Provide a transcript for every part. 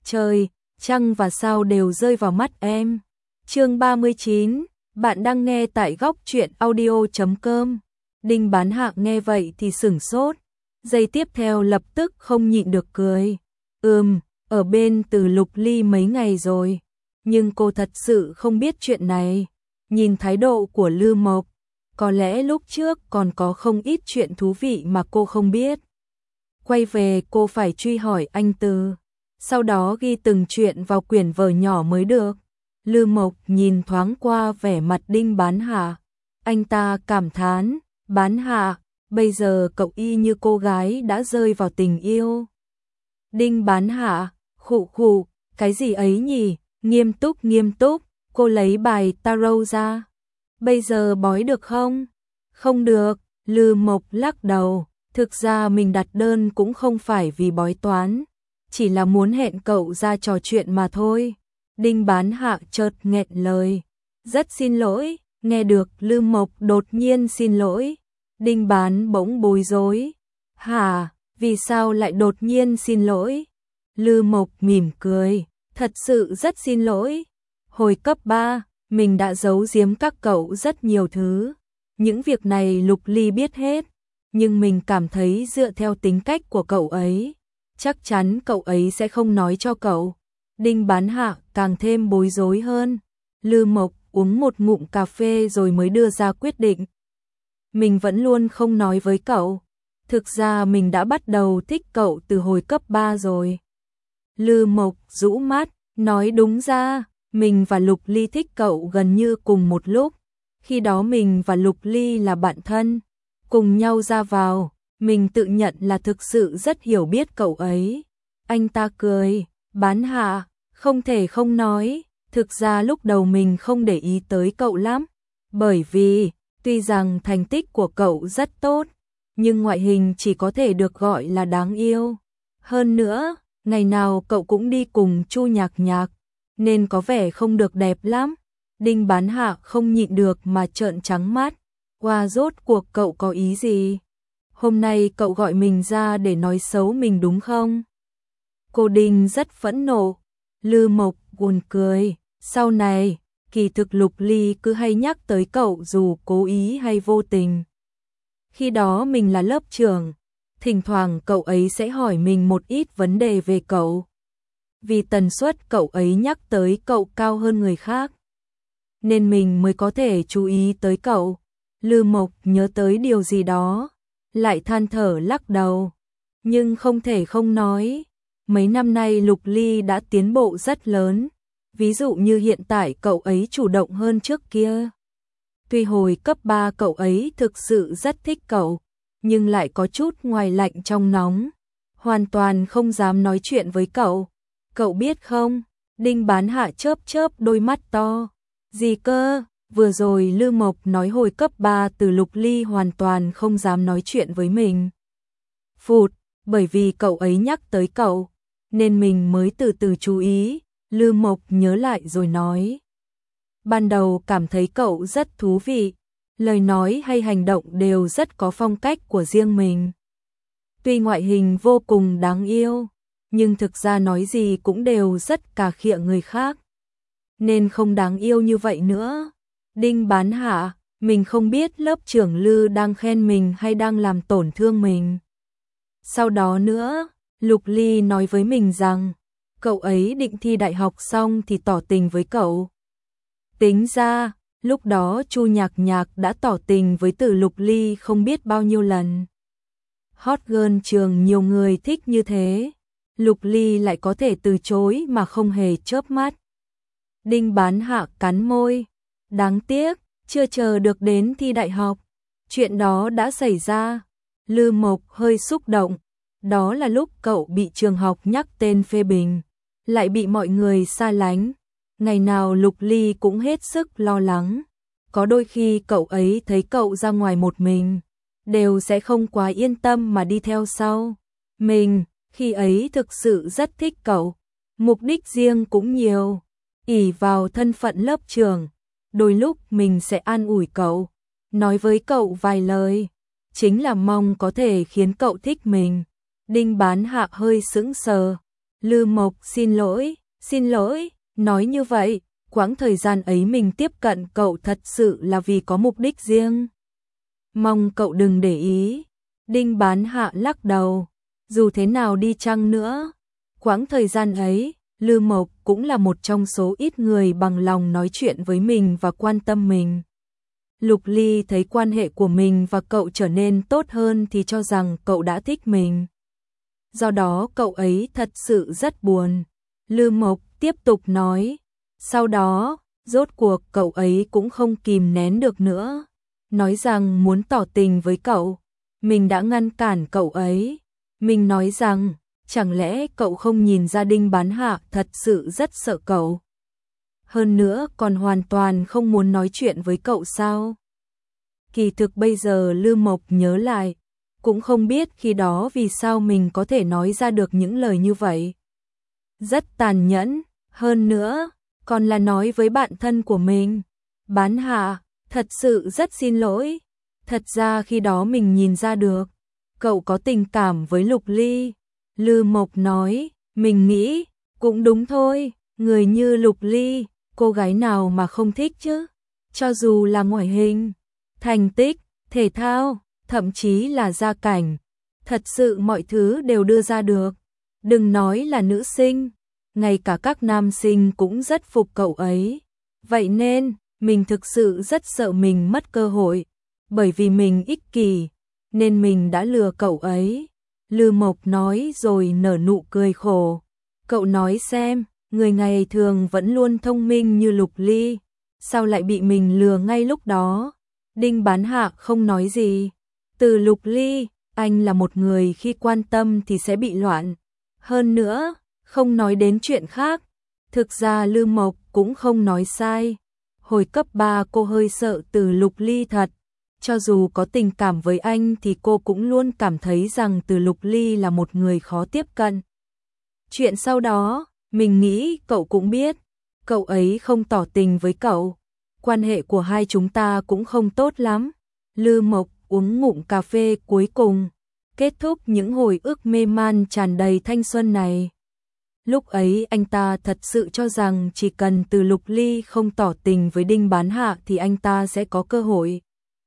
Trời, trăng và sao đều rơi vào mắt em. Chương 39, bạn đang nghe tại góc truyện audio.com. Đinh Bán Hạ nghe vậy thì sửng sốt, giây tiếp theo lập tức không nhịn được cười. Ở bên Từ Lục Ly mấy ngày rồi, nhưng cô thật sự không biết chuyện này. Nhìn thái độ của Lư Mộc, có lẽ lúc trước còn có không ít chuyện thú vị mà cô không biết. Quay về cô phải truy hỏi anh Từ, sau đó ghi từng chuyện vào quyển vở nhỏ mới được. Lư Mộc nhìn thoáng qua vẻ mặt Đinh Bán Hạ, anh ta cảm thán, Bán Hạ, bây giờ cậu y như cô gái đã rơi vào tình yêu. Đinh Bán Hạ, khụ khụ, cái gì ấy nhỉ, nghiêm túc, cô lấy bài tarot ra. Bây giờ bói được không? Không được, Lư Mộc lắc đầu, thực ra mình đặt đơn cũng không phải vì bói toán, chỉ là muốn hẹn cậu ra trò chuyện mà thôi. Đinh Bán Hạ chợt nghẹn lời, rất xin lỗi. Nghe được Lư Mộc đột nhiên xin lỗi, Đinh Bán bỗng bối rối. Hả, vì sao lại đột nhiên xin lỗi? Lư Mộc mỉm cười, thật sự rất xin lỗi. Hồi cấp 3, mình đã giấu giếm các cậu rất nhiều thứ. Những việc này Lục Ly biết hết, nhưng mình cảm thấy dựa theo tính cách của cậu ấy, chắc chắn cậu ấy sẽ không nói cho cậu. Đinh Bán Hạ càng thêm bối rối hơn. Lư Mộc uống một ngụm cà phê rồi mới đưa ra quyết định. Mình vẫn luôn không nói với cậu. Thực ra mình đã bắt đầu thích cậu từ hồi cấp 3 rồi. Lư Mộc rũ mắt, nói đúng ra, mình và Lục Ly thích cậu gần như cùng một lúc. Khi đó mình và Lục Ly là bạn thân, cùng nhau ra vào, mình tự nhận là thực sự rất hiểu biết cậu ấy. Anh ta cười, Bán Hạ, không thể không nói. Thực ra lúc đầu mình không để ý tới cậu lắm, bởi vì, tuy rằng thành tích của cậu rất tốt, nhưng ngoại hình chỉ có thể được gọi là đáng yêu. Hơn nữa, ngày nào cậu cũng đi cùng Chu Nhạc Nhạc, nên có vẻ không được đẹp lắm. Đinh Bán Hạ không nhịn được mà trợn trắng mắt. Qua rốt cuộc cậu có ý gì? Hôm nay cậu gọi mình ra để nói xấu mình đúng không? Cô Đinh rất phẫn nộ. Lư Mộc buồn cười. Sau này, kỳ thực Lục Ly cứ hay nhắc tới cậu dù cố ý hay vô tình. Khi đó mình là lớp trưởng, thỉnh thoảng cậu ấy sẽ hỏi mình một ít vấn đề về cậu. Vì tần suất cậu ấy nhắc tới cậu cao hơn người khác, nên mình mới có thể chú ý tới cậu. Lư Mộc nhớ tới điều gì đó, lại than thở lắc đầu. Nhưng không thể không nói, mấy năm nay Lục Ly đã tiến bộ rất lớn. Ví dụ như hiện tại cậu ấy chủ động hơn trước kia. Tuy hồi cấp 3 cậu ấy thực sự rất thích cậu, nhưng lại có chút ngoài lạnh trong nóng, hoàn toàn không dám nói chuyện với cậu. Cậu biết không? Đinh Bán Hạ chớp đôi mắt to. Gì cơ? Vừa rồi Lư Mộc nói hồi cấp 3 Từ Lục Ly hoàn toàn không dám nói chuyện với mình. Phụt, bởi vì cậu ấy nhắc tới cậu, nên mình mới từ từ chú ý. Lư Mộc nhớ lại rồi nói. Ban đầu cảm thấy cậu rất thú vị, lời nói hay hành động đều rất có phong cách của riêng mình. Tuy ngoại hình vô cùng đáng yêu, nhưng thực ra nói gì cũng đều rất cà khịa người khác, nên không đáng yêu như vậy nữa. Đinh Bán Hạ, mình không biết lớp trưởng Lư đang khen mình hay đang làm tổn thương mình. Sau đó nữa, Lục Ly nói với mình rằng cậu ấy định thi đại học xong thì tỏ tình với cậu. Tính ra, lúc đó Chu Nhạc Nhạc đã tỏ tình với Từ Lục Ly không biết bao nhiêu lần. Hot girl trường nhiều người thích như thế, Lục Ly lại có thể từ chối mà không hề chớp mắt. Đinh Bán Hạ cắn môi, đáng tiếc, chưa chờ được đến thi đại học, chuyện đó đã xảy ra. Lư Mộc hơi xúc động, đó là lúc cậu bị trường học nhắc tên phê bình, lại bị mọi người xa lánh. Ngày nào Lục Ly cũng hết sức lo lắng. Có đôi khi cậu ấy thấy cậu ra ngoài một mình, đều sẽ không quá yên tâm mà đi theo sau. Mình, khi ấy thực sự rất thích cậu, mục đích riêng cũng nhiều. Ỷ vào thân phận lớp trưởng, đôi lúc mình sẽ an ủi cậu, nói với cậu vài lời, chính là mong có thể khiến cậu thích mình. Đinh Bán Hạ hơi sững sờ. Lư Mộc xin lỗi, nói như vậy, quãng thời gian ấy mình tiếp cận cậu thật sự là vì có mục đích riêng. Mong cậu đừng để ý. Đinh Bán Hạ lắc đầu, dù thế nào đi chăng nữa, quãng thời gian ấy, Lư Mộc cũng là một trong số ít người bằng lòng nói chuyện với mình và quan tâm mình. Lục Ly thấy quan hệ của mình và cậu trở nên tốt hơn thì cho rằng cậu đã thích mình. Do đó cậu ấy thật sự rất buồn. Lư Mộc tiếp tục nói, sau đó, rốt cuộc cậu ấy cũng không kìm nén được nữa, nói rằng muốn tỏ tình với cậu. Mình đã ngăn cản cậu ấy. Mình nói rằng, chẳng lẽ cậu không nhìn ra Đinh Bán Hạ thật sự rất sợ cậu? Hơn nữa còn hoàn toàn không muốn nói chuyện với cậu sao? Kỳ thực bây giờ Lư Mộc nhớ lại, cũng không biết khi đó vì sao mình có thể nói ra được những lời như vậy. Rất tàn nhẫn, hơn nữa, còn là nói với bạn thân của mình. Bán Hạ, thật sự rất xin lỗi. Thật ra khi đó mình nhìn ra được, cậu có tình cảm với Lục Ly. Lư Mộc nói, mình nghĩ, cũng đúng thôi, người như Lục Ly, cô gái nào mà không thích chứ? Cho dù là ngoại hình, thành tích, thể thao, thậm chí là gia cảnh, thật sự mọi thứ đều đưa ra được. Đừng nói là nữ sinh, ngay cả các nam sinh cũng rất phục cậu ấy. Vậy nên, mình thực sự rất sợ mình mất cơ hội, bởi vì mình ích kỷ, nên mình đã lừa cậu ấy. Lư Mộc nói rồi nở nụ cười khổ. Cậu nói xem, người ngày thường vẫn luôn thông minh như Lục Ly, sao lại bị mình lừa ngay lúc đó? Đinh Bán Hạ không nói gì. Từ Lục Ly, anh là một người khi quan tâm thì sẽ bị loạn. Hơn nữa, không nói đến chuyện khác. Thực ra Lư Mộc cũng không nói sai. Hồi cấp 3 cô hơi sợ Từ Lục Ly thật. Cho dù có tình cảm với anh thì cô cũng luôn cảm thấy rằng Từ Lục Ly là một người khó tiếp cận. Chuyện sau đó, mình nghĩ cậu cũng biết. Cậu ấy không tỏ tình với cậu. Quan hệ của hai chúng ta cũng không tốt lắm. Lư Mộc uống ngụm cà phê cuối cùng, kết thúc những hồi ức mê man tràn đầy thanh xuân này. Lúc ấy anh ta thật sự cho rằng chỉ cần Từ Lục Ly không tỏ tình với Đinh Bán Hạ thì anh ta sẽ có cơ hội.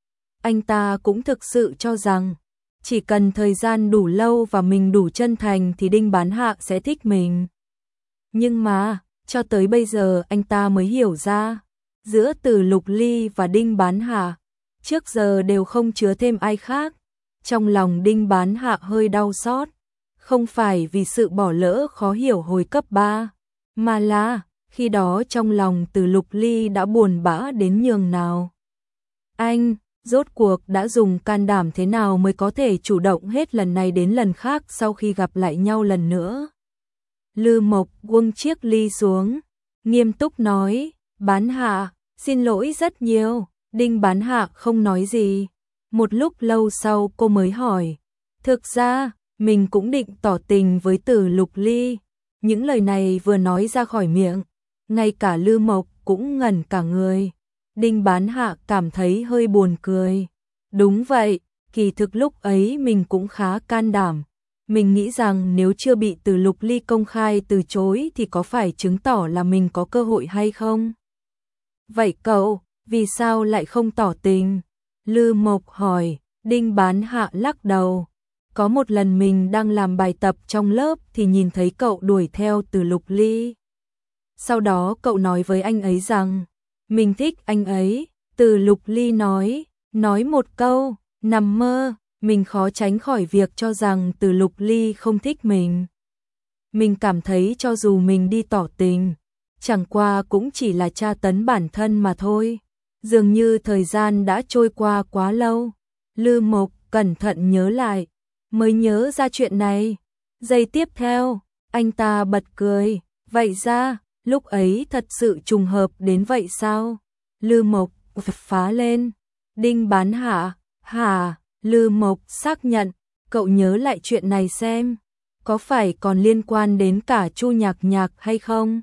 Anh ta cũng thực sự cho rằng chỉ cần thời gian đủ lâu và mình đủ chân thành thì Đinh Bán Hạ sẽ thích mình. Nhưng mà, cho tới bây giờ anh ta mới hiểu ra, giữa Từ Lục Ly và Đinh Bán Hạ, trước giờ đều không chứa thêm ai khác. Trong lòng Đinh Bán Hạ hơi đau xót, không phải vì sự bỏ lỡ khó hiểu hồi cấp 3, mà là khi đó trong lòng Từ Lục Ly đã buồn bã đến nhường nào. Anh, rốt cuộc đã dùng can đảm thế nào mới có thể chủ động hết lần này đến lần khác sau khi gặp lại nhau lần nữa? Lư Mộc buông chiếc ly xuống, nghiêm túc nói, Bán Hạ, xin lỗi rất nhiều. Đinh Bán Hạ không nói gì. Một lúc lâu sau cô mới hỏi, thực ra, mình cũng định tỏ tình với Từ Lục Ly. Những lời này vừa nói ra khỏi miệng, ngay cả Lư Mộc cũng ngẩn cả người. Đinh Bán Hạ cảm thấy hơi buồn cười. Đúng vậy, kỳ thực lúc ấy mình cũng khá can đảm. Mình nghĩ rằng nếu chưa bị Từ Lục Ly công khai từ chối thì có phải chứng tỏ là mình có cơ hội hay không? Vậy cậu, vì sao lại không tỏ tình? Lư Mộc hỏi. Đinh Bán Hạ lắc đầu. Có một lần mình đang làm bài tập trong lớp thì nhìn thấy cậu đuổi theo Từ Lục Ly. Sau đó cậu nói với anh ấy rằng mình thích anh ấy. Từ Lục Ly nói một câu, nằm mơ. Mình khó tránh khỏi việc cho rằng Từ Lục Ly không thích mình. Mình cảm thấy cho dù mình đi tỏ tình, chẳng qua cũng chỉ là tra tấn bản thân mà thôi. Dường như thời gian đã trôi qua quá lâu. Lư Mộc cẩn thận nhớ lại, mới nhớ ra chuyện này. Giây tiếp theo, anh ta bật cười. Vậy ra, lúc ấy thật sự trùng hợp đến vậy sao? Lư Mộc phá lên. Đinh Bán Hạ, hả? Lư Mộc xác nhận, cậu nhớ lại chuyện này xem. Có phải còn liên quan đến cả Chu Nhạc Nhạc hay không?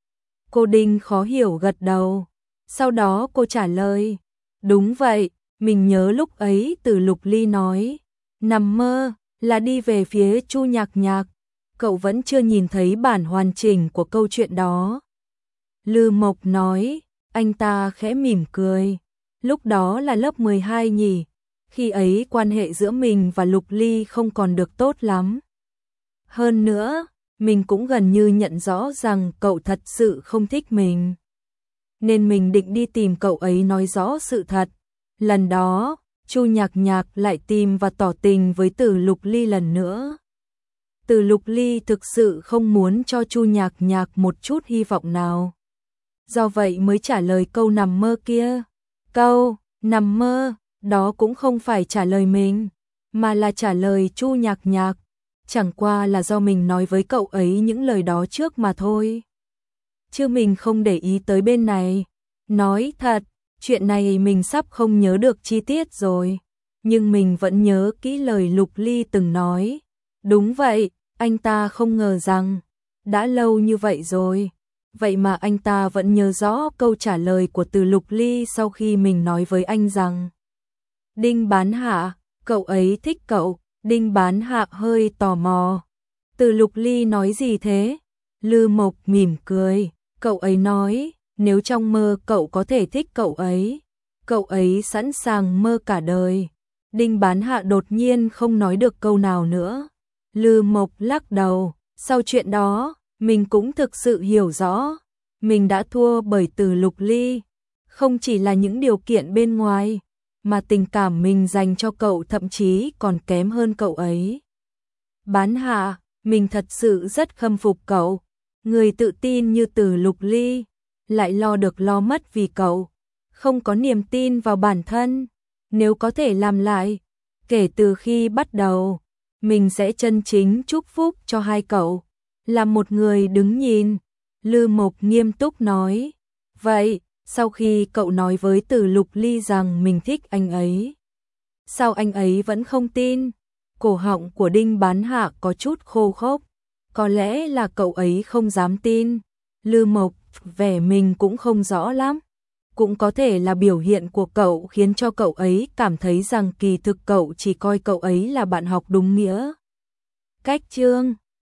Cô Đinh khó hiểu gật đầu. Sau đó cô trả lời, đúng vậy, mình nhớ lúc ấy Từ Lục Ly nói, nằm mơ, là đi về phía Chu Nhạc Nhạc. cậu vẫn chưa nhìn thấy bản hoàn chỉnh của câu chuyện đó. Lư Mộc nói, anh ta khẽ mỉm cười. Lúc đó là lớp 12 nhỉ, khi ấy quan hệ giữa mình và Lục Ly không còn được tốt lắm. Hơn nữa, mình cũng gần như nhận rõ rằng cậu thật sự không thích mình. Nên mình định đi tìm cậu ấy nói rõ sự thật. Lần đó, Chu Nhạc Nhạc lại tìm và tỏ tình với Từ Lục Ly lần nữa. Từ Lục Ly thực sự không muốn cho Chu Nhạc Nhạc một chút hy vọng nào. Do vậy mới trả lời câu nằm mơ kia. Câu nằm mơ, đó cũng không phải trả lời mình, mà là trả lời Chu Nhạc Nhạc. Chẳng qua là do mình nói với cậu ấy những lời đó trước mà thôi. Chứ mình không để ý tới bên này. Nói thật, chuyện này mình sắp không nhớ được chi tiết rồi. Nhưng mình vẫn nhớ kỹ lời Lục Ly từng nói. Đúng vậy, anh ta không ngờ rằng, đã lâu như vậy rồi. Vậy mà anh ta vẫn nhớ rõ câu trả lời của Từ Lục Ly sau khi mình nói với anh rằng Đinh Bán Hạ, cậu ấy thích cậu. Đinh Bán Hạ hơi tò mò. Từ Lục Ly nói gì thế? Lư Mộc mỉm cười. Cậu ấy nói, nếu trong mơ cậu có thể thích cậu ấy sẵn sàng mơ cả đời. Đinh Bán Hạ đột nhiên không nói được câu nào nữa. Lư Mộc lắc đầu. Sau chuyện đó, mình cũng thực sự hiểu rõ. Mình đã thua bởi Từ Lục Ly. Không chỉ là những điều kiện bên ngoài, mà tình cảm mình dành cho cậu thậm chí còn kém hơn cậu ấy. Bán Hạ, mình thật sự rất khâm phục cậu. Người tự tin như Từ Lục Ly, lại lo được lo mất vì cậu. Không có niềm tin vào bản thân. Nếu có thể làm lại, kể từ khi bắt đầu, mình sẽ chân chính chúc phúc cho hai cậu. Là một người đứng nhìn, Lư Mộc nghiêm túc nói. Vậy, sau khi cậu nói với Từ Lục Ly rằng mình thích anh ấy, sao anh ấy vẫn không tin? Cổ họng của Đinh Bán Hạ có chút khô khốc. Có lẽ là cậu ấy không dám tin. Lư Mộc, vẻ mình cũng không rõ lắm. Cũng có thể là biểu hiện của cậu khiến cho cậu ấy cảm thấy rằng kỳ thực cậu chỉ coi cậu ấy là bạn học đúng nghĩa. Cách chương